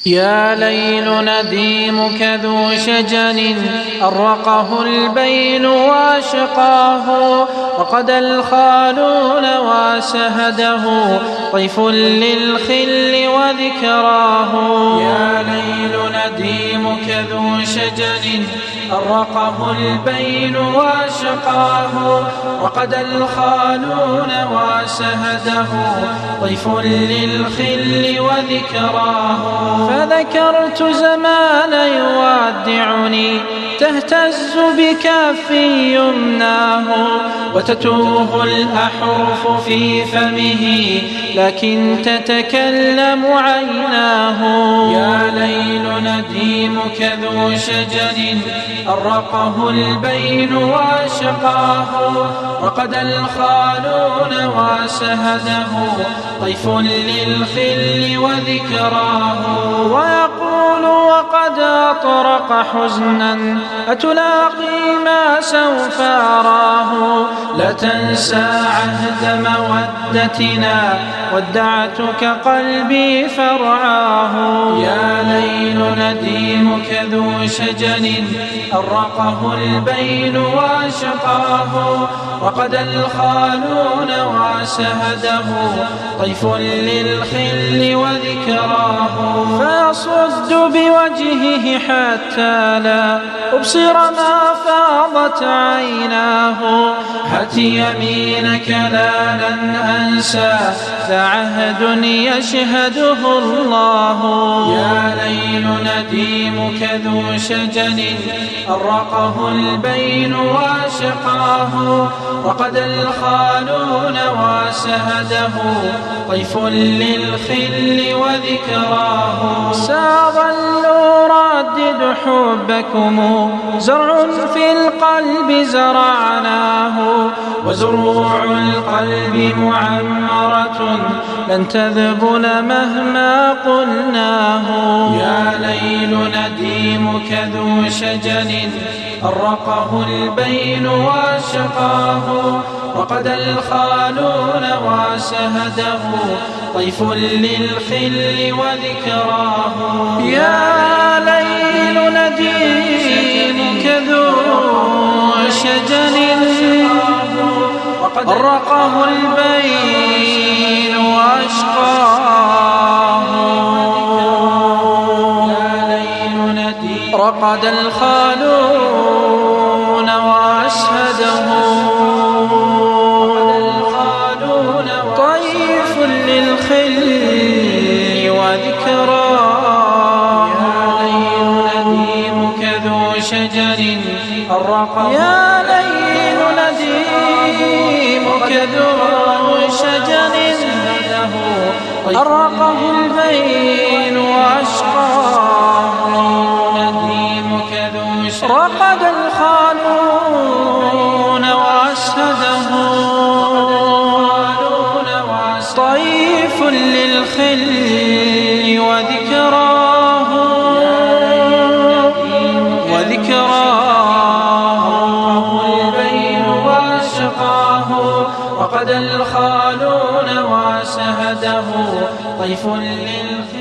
يا ليل نديمك ذو شجن أرقه البين واشقاه، وقد الخالون وسهده طيف للخل وذكراه. يا ليل نديمك ذو شجن أرقه البين واشقاه، وقد الخالون وسهده طيف للخل وذكراه. فذكرت زمان يودعني تهتز بكفي يمناه، وتتوه الأحرف في فمه لكن تتكلم عيناه. يا ليل نديمك ذو شجر أرقه البين واشقاه، وقد الخالون وسهده طيف للخل وذكراه. ويقول وقد أطرق حزنا أتلاقي ما سوف أراه، لا تنسى عهد مودتنا ودعتك قلبي فرعاه. يا ليل نديمك ذو شجن أرقه البين واشقاه، وقد الخالون وسهده طيف للخل وذكراه. فيصد بوجهه حتى لا أبصر ما فاضت عيناه، هات يمينك لا لن أنسى ذا عهد يشهده الله. يا ليل نديمك ذو شجن أرقه البين واشقاه، وقد الخالون وسهده طيف للخل وذكراه. سأظل أردد حبكم زرع في القلب زرعناه، وزروع القلب معمرة لن تذبل مهما قلناه. يا ليل نديمك ذو شجن أرقه البين واشقاه، وقد الخالون وسهده طيف للخل وذكراه. يا ليل نديمك ذو شجن أرقه البين واشقاه، رقد الخالون وأشهده طيف للخل وذكراه. يا ليل نديمك ذو شجر أرقه، يا ليل نديمك ذو شجر أرقه البين وأشقاه، رقد الخالون وأشهده طيف للخل وذكراه. البين واشقاه، وقد الخالون وسهده طيف للخل